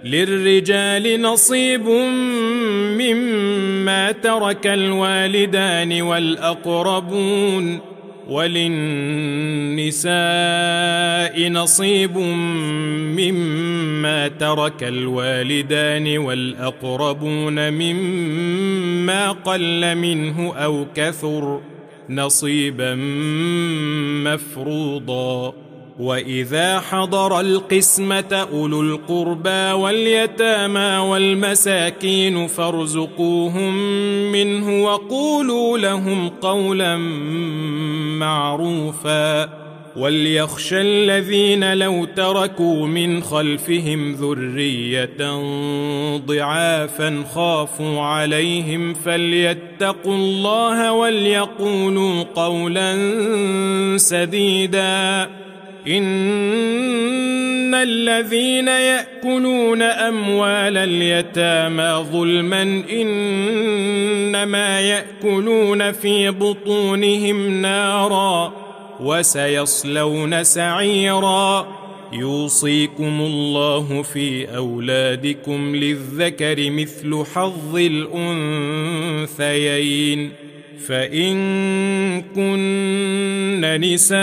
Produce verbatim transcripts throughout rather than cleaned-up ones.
للرجال نصيب مما ترك الوالدان والأقربون وللنساء نصيب مما ترك الوالدان والأقربون مما قل منه أو كثر نصيبا مفروضا. وإذا حضر القسمة أولو القربى واليتامى والمساكين فارزقوهم منه وقولوا لهم قولا معروفا. وليخشى الذين لو تركوا من خلفهم ذرية ضعافا خافوا عليهم فليتقوا الله وليقولوا قولا سديدا. إن الذين يأكلون أموال اليتامى ظلما إنما يأكلون في بطونهم نارا وسيصلون سعيرا. يوصيكم الله في أولادكم للذكر مثل حظ الأنثيين. فإن كن نساء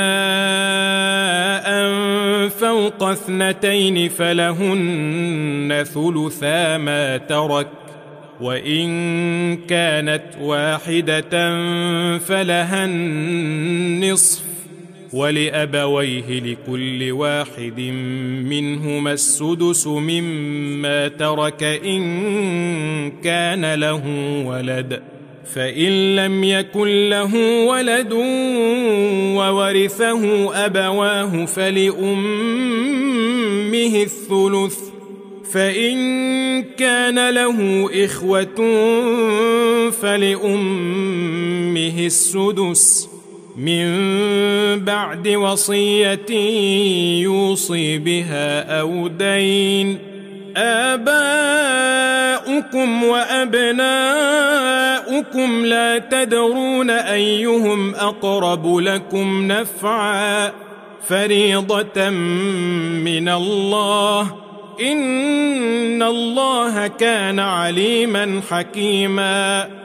فوق اثنتين فلهن ثلثا ما ترك وإن كانت واحدة فلها النصف ولأبويه لكل واحد منهما السدس مما ترك إن كان له ولد. فإن لم يكن له ولد وورثه أبواه فلأمه الثلث. فإن كان له إخوة فلأمه السدس من بعد وصية يوصي بها أو دين. آباؤكم وأبناؤكم لا تدرون أيهم أقرب لكم نفعا فريضة من الله إن الله كان عليما حكيما.